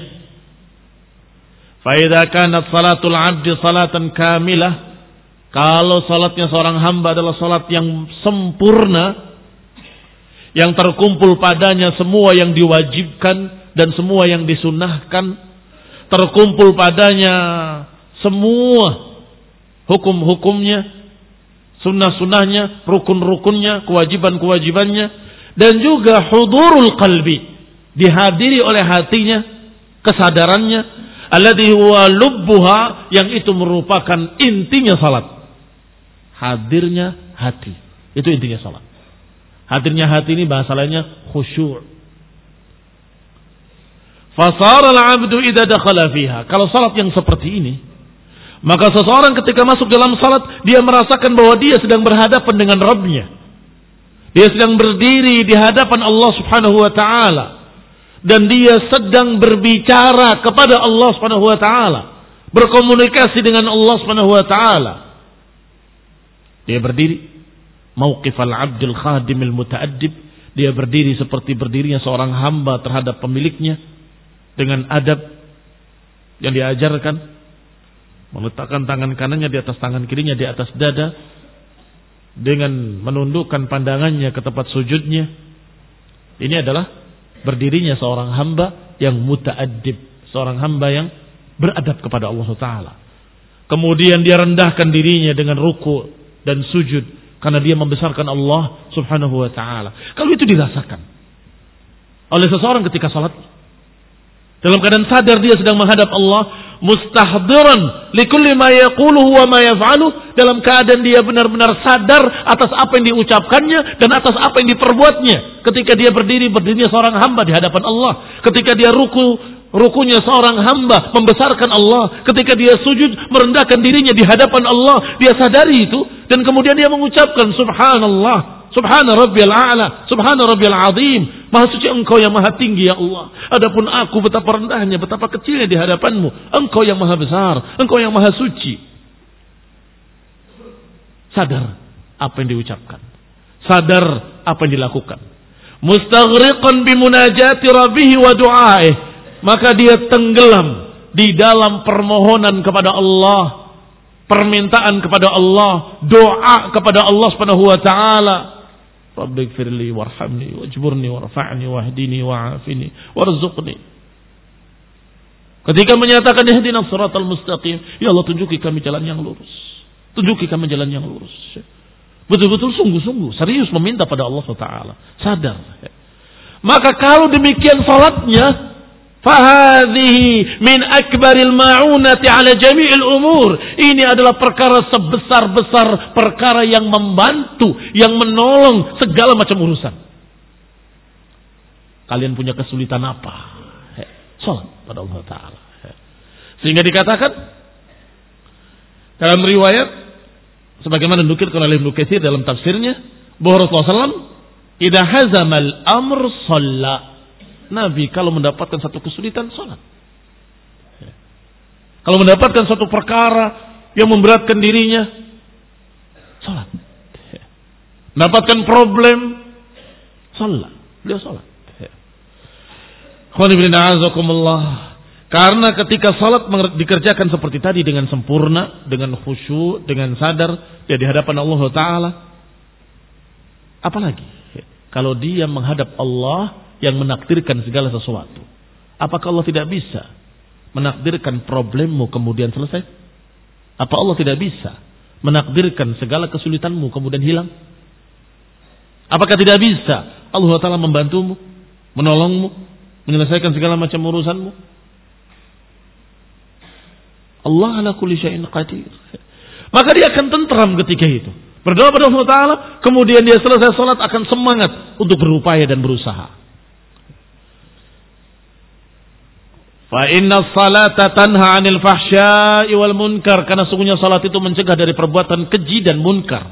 Fa idza kanat salatul abdi salatan kamilah, kalau salatnya seorang hamba adalah salat yang sempurna, yang terkumpul padanya semua yang diwajibkan dan semua yang disunnahkan, terkumpul padanya semua hukum-hukumnya, sunnah-sunnahnya, rukun-rukunnya, kewajiban-kewajibannya, dan juga hudurul qalbi, dihadiri oleh hatinya, kesadarannya, alladhi huwa lubbuha, yang itu merupakan intinya salat. Hadirnya hati, itu intinya salat. Hadirnya hati ini bahasa lainnya khusyuk. Fasara al-'abdu idza dakhala fiha. Kalau salat yang seperti ini, maka seseorang ketika masuk dalam salat, dia merasakan bahwa dia sedang berhadapan dengan Rabbnya. Dia sedang berdiri di hadapan Allah Subhanahu wa taala, dan dia sedang berbicara kepada Allah Subhanahu wa taala, berkomunikasi dengan Allah Subhanahu wa taala. Dia berdiri mauqif al-'abdil khadimil muta'addib, dia berdiri seperti berdirinya seorang hamba terhadap pemiliknya, dengan adab yang diajarkan, meletakkan tangan kanannya di atas tangan kirinya, di atas dada, dengan menundukkan pandangannya ke tempat sujudnya. Ini adalah berdirinya seorang hamba yang muta'addib, seorang hamba yang beradab kepada Allah Ta'ala. Kemudian dia rendahkan dirinya dengan ruku dan sujud, karena dia membesarkan Allah Subhanahu wa Ta'ala. Kalau itu dirasakan oleh seseorang ketika salat, dalam keadaan sadar dia sedang menghadap Allah, mustahdiran likulli ma yaquluhu wa ma yaf'aluhu, dalam keadaan dia benar-benar sadar atas apa yang diucapkannya dan atas apa yang diperbuatnya. Ketika dia berdiri, berdirinya seorang hamba di hadapan Allah. Ketika dia ruku, rukunya seorang hamba membesarkan Allah. Ketika dia sujud, merendahkan dirinya di hadapan Allah. Dia sadari itu, dan kemudian dia mengucapkan subhanallah, subhana rabbiyal a'la, subhana rabbiyal azim. Maha suci engkau yang maha tinggi ya Allah. Adapun aku betapa rendahnya, betapa kecilnya di hadapanmu. Engkau yang maha besar, engkau yang maha suci. Sadar apa yang diucapkan, sadar apa yang dilakukan. Mustaghriqan bimunajati rabbih wa du'aih, maka dia tenggelam di dalam permohonan kepada Allah, permintaan kepada Allah, doa kepada Allah Subhanahu wa taala. Rabbighfirli warhamni wajburni warfa'ni wahdini wa'afini warzuqni. Ketika menyatakan ihdinas siratal mustaqim, ya Allah tunjuki kami jalan yang lurus. Tunjuki kami jalan yang lurus. Betul-betul sungguh-sungguh serius meminta pada Allah Subhanahu wa taala, sadar. Maka kalau demikian salatnya, Fahadhihi min akbaril ma'unati ala jami'il umur. Ini adalah perkara sebesar-besar perkara yang membantu, yang menolong segala macam urusan. Kalian punya kesulitan apa? Salat pada Allah Ta'ala. Sehingga dikatakan dalam riwayat, sebagaimana dinukilkan oleh Ibnu Katsir dalam tafsirnya, bahwa Rasulullah shallallahu alaihi wasallam idza hazamal amr shalla. Nabi kalau mendapatkan satu kesulitan, salat. Kalau mendapatkan satu perkara yang memberatkan dirinya, salat. Mendapatkan problem, salat. Beliau salat. Karena ketika salat dikerjakan seperti tadi dengan sempurna, dengan khusyuk, dengan sadar ya di hadapan Allah Ta'ala, apalagi kalau dia menghadap Allah yang menakdirkan segala sesuatu, apakah Allah tidak bisa menakdirkan problemmu kemudian selesai? Apa Allah tidak bisa menakdirkan segala kesulitanmu kemudian hilang? Apakah tidak bisa Allah Ta'ala membantumu, menolongmu, menyelesaikan segala macam urusanmu? Allah ala kulli syai'in qadir. Maka dia akan tentram ketika itu. Berdoa pada Allah Ta'ala, kemudian dia selesai salat akan semangat untuk berupaya dan berusaha. Fa inna salata tanha 'anil fahsya'i wal munkar, karena sungguhnya salat itu mencegah dari perbuatan keji dan munkar.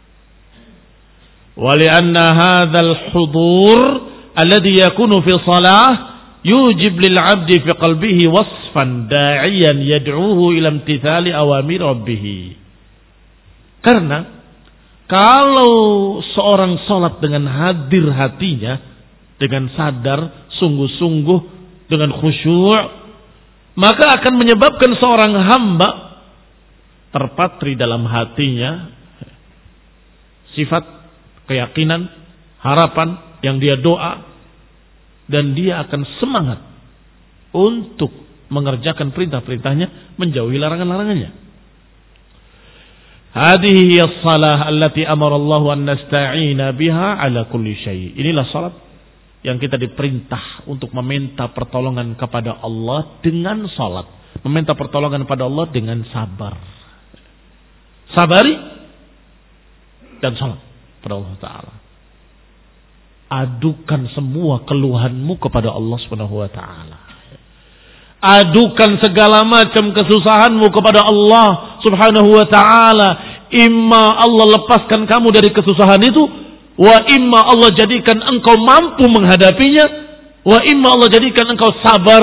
Wa li'anna hadzal hudur alladhi yakunu fi shalah yujib lil 'abdi fi qalbihi wasfan da'iyan yad'uhu ila imtithali awamir rabbih. Karena kalau seorang salat dengan hadir hatinya, dengan sadar, sungguh-sungguh, dengan khusyuk, maka akan menyebabkan seorang hamba terpatri dalam hatinya sifat keyakinan, harapan yang dia doa, dan dia akan semangat untuk mengerjakan perintah-perintahnya, menjauhi larangan-larangannya. Hadhihi as-salah allati amara Allah an nasta'ina biha ala kulli syai'. Inilah salat yang kita diperintah untuk meminta pertolongan kepada Allah dengan salat, meminta pertolongan kepada Allah dengan sabar. Sabari dan salat kepada Allah Ta'ala. Adukan semua keluhanmu kepada Allah Subhanahu wa Ta'ala. Adukan segala macam kesusahanmu kepada Allah Subhanahu wa Ta'ala. Imma Allah lepaskan kamu dari kesusahan itu, wa imma Allah jadikan engkau mampu menghadapinya, wa imma Allah jadikan engkau sabar.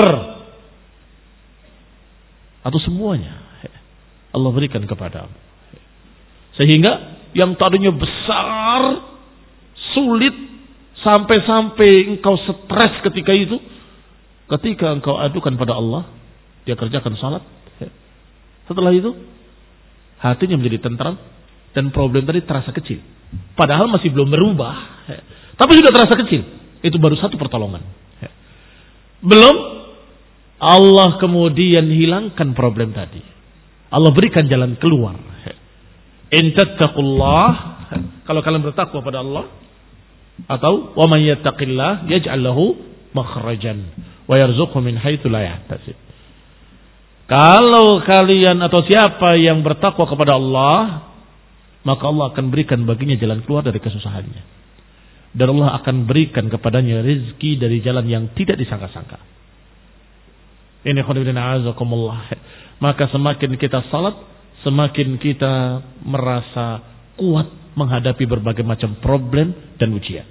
Atau semuanya Allah berikan kepadamu. Sehingga yang tadinya besar, sulit, sampai-sampai engkau stres ketika itu, ketika engkau adukan pada Allah, dia kerjakan salat. Setelah itu hatinya menjadi tentram dan problem tadi terasa kecil. Padahal masih belum berubah, tapi sudah terasa kecil. Itu baru satu pertolongan. Belum Allah kemudian hilangkan problem tadi. Allah berikan jalan keluar. In tattaqullah, kalau kalian bertakwa pada Allah, atau wa may yattaqillah yaj'al lahu makhrajan wa yarzuqhu min haitsu la yahtasib. Kalau kalian atau siapa yang bertakwa kepada Allah, maka Allah akan berikan baginya jalan keluar dari kesusahannya. Dan Allah akan berikan kepadanya rezeki dari jalan yang tidak disangka-sangka. Ini khonibina azakumullah. Maka semakin kita salat, semakin kita merasa kuat menghadapi berbagai macam problem dan ujian.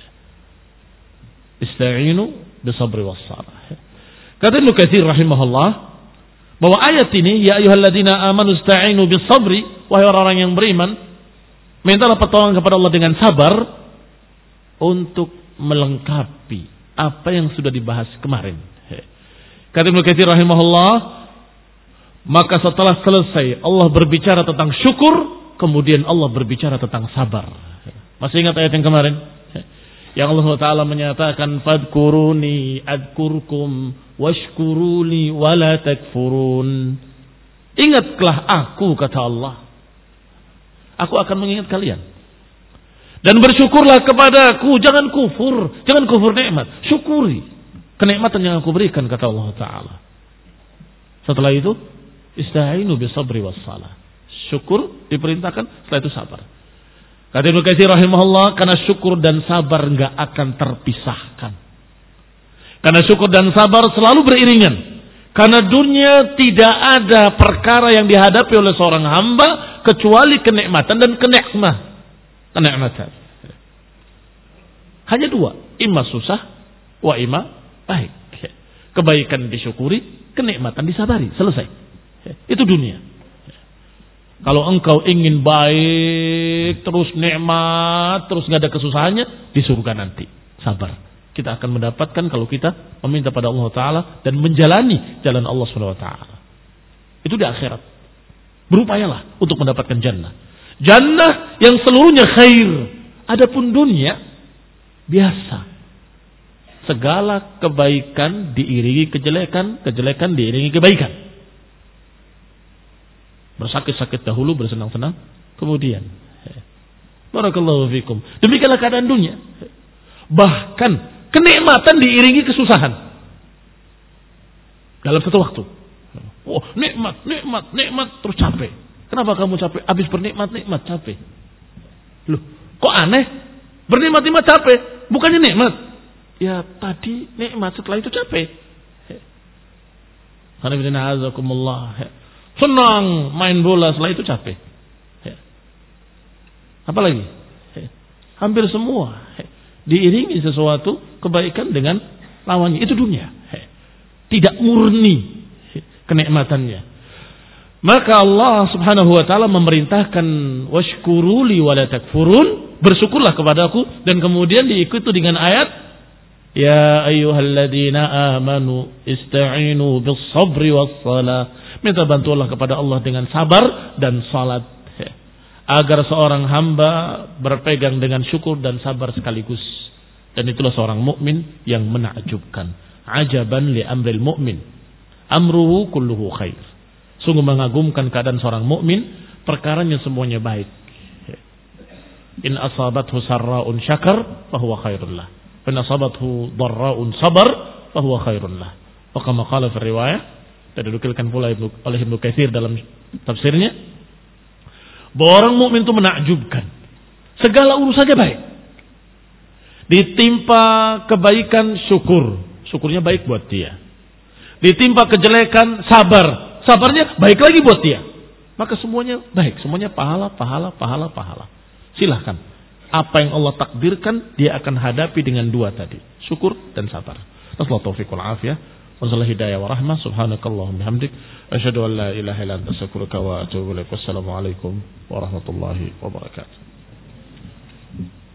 Ista'inu bisabri wassalah. Kata Ibnu Katsir rahimahullah, bahwa ayat ini, ya ayyuhalladzina amanu ista'inu bisabri, wahai orang-orang yang beriman, mintalah pertolongan kepada Allah dengan sabar, untuk melengkapi apa yang sudah dibahas kemarin. Kata Ibnu Katsir rahimahullah, maka setelah selesai Allah berbicara tentang syukur, kemudian Allah berbicara tentang sabar. Masih ingat ayat yang kemarin? Yang Allah Ta'ala menyatakan, fadkuruni adkurkum washkuruli wala takfurun. Ingatlah aku, kata Allah, aku akan mengingat kalian. Dan bersyukurlah kepadaku, jangan kufur, jangan kufur nikmat, syukuri. kenikmatan yang aku berikan, kata Allah Ta'ala. Setelah itu, ista'inu bisabri wassalah. Syukur diperintahkan, setelah itu sabar. Kata Ibnu Katsir rahimahullah, karena syukur dan sabar enggak akan terpisahkan. Karena syukur dan sabar selalu beriringan. Karena dunia tidak ada perkara yang dihadapi oleh seorang hamba kecuali kenikmatan dan kenikmah. Kenikmatan. Hanya dua, imma susah wa imma baik. Kebaikan disyukuri, kenikmatan disabari, selesai. Itu dunia. Kalau engkau ingin baik, terus nikmat, terus nggak ada kesusahannya, di surga nanti. Sabar. Kita akan mendapatkan kalau kita meminta pada Allah Ta'ala dan menjalani jalan Allah Subhanahu Wa Ta'ala. Itu di akhirat. Berupayalah untuk mendapatkan jannah. Jannah yang seluruhnya khair. Adapun dunia, biasa. Segala kebaikan diiringi kejelekan, kejelekan diiringi kebaikan. Bersakit-sakit dahulu, bersenang-senang kemudian. Barakallahu fikum. Demikianlah keadaan dunia. Bahkan kenikmatan diiringi kesusahan dalam satu waktu. Oh, nikmat, nikmat, nikmat, terus capek. Kenapa kamu capek? Habis bernikmat, nikmat, capek. Loh, kok aneh? Bernikmat, nikmat, capek. Bukannya nikmat. Ya tadi nikmat, setelah itu capek. Senang main bola, setelah itu capek. Apalagi? Hampir semua diiringi sesuatu kebaikan dengan lawannya. Itu dunia. Tidak murni kenikmatannya. Maka Allah Subhanahu wa taala memerintahkan washkuruli wa la takfurun, bersyukurlah kepadaku, dan kemudian diikuti dengan ayat ya ayyuhalladzina amanu ista'inu bis sabri was shalah. Minta bantulah kepada Allah dengan sabar dan salat, agar seorang hamba berpegang dengan syukur dan sabar sekaligus. Dan itulah seorang mukmin yang menakjubkan. Ajaban li amril mu'min, amruhu kulluhu khair. Sungguh mengagumkan keadaan seorang mukmin, perkaranya semuanya baik. In asabathu sarra'un syakar fahuwa khairun lah. In asabathu dharra'un sabar fahuwa khairun lah. Wa kama qala fi riwayah, dan dinukilkan pula oleh Ibnu Katsir dalam tafsirnya, bahwa orang mukmin itu menakjubkan. Segala urusannya baik. Ditimpa kebaikan, syukur. Syukurnya baik buat dia. Ditimpa kejelekan, sabar. Sabarnya baik lagi buat dia. Maka semuanya baik. Semuanya pahala, pahala, pahala, pahala. Silahkan. Apa yang Allah takdirkan, dia akan hadapi dengan dua tadi. Syukur dan sabar. Nasallahu taufiq wal afiyah. Wassalamualaikum hidayah wa rahmah. Subhanakallahumma bihamdik asyhadu an la ilaha illa anta astaghfiruka wa atubu ilaik. Wassalamualaikum warahmatullahi wabarakatuh.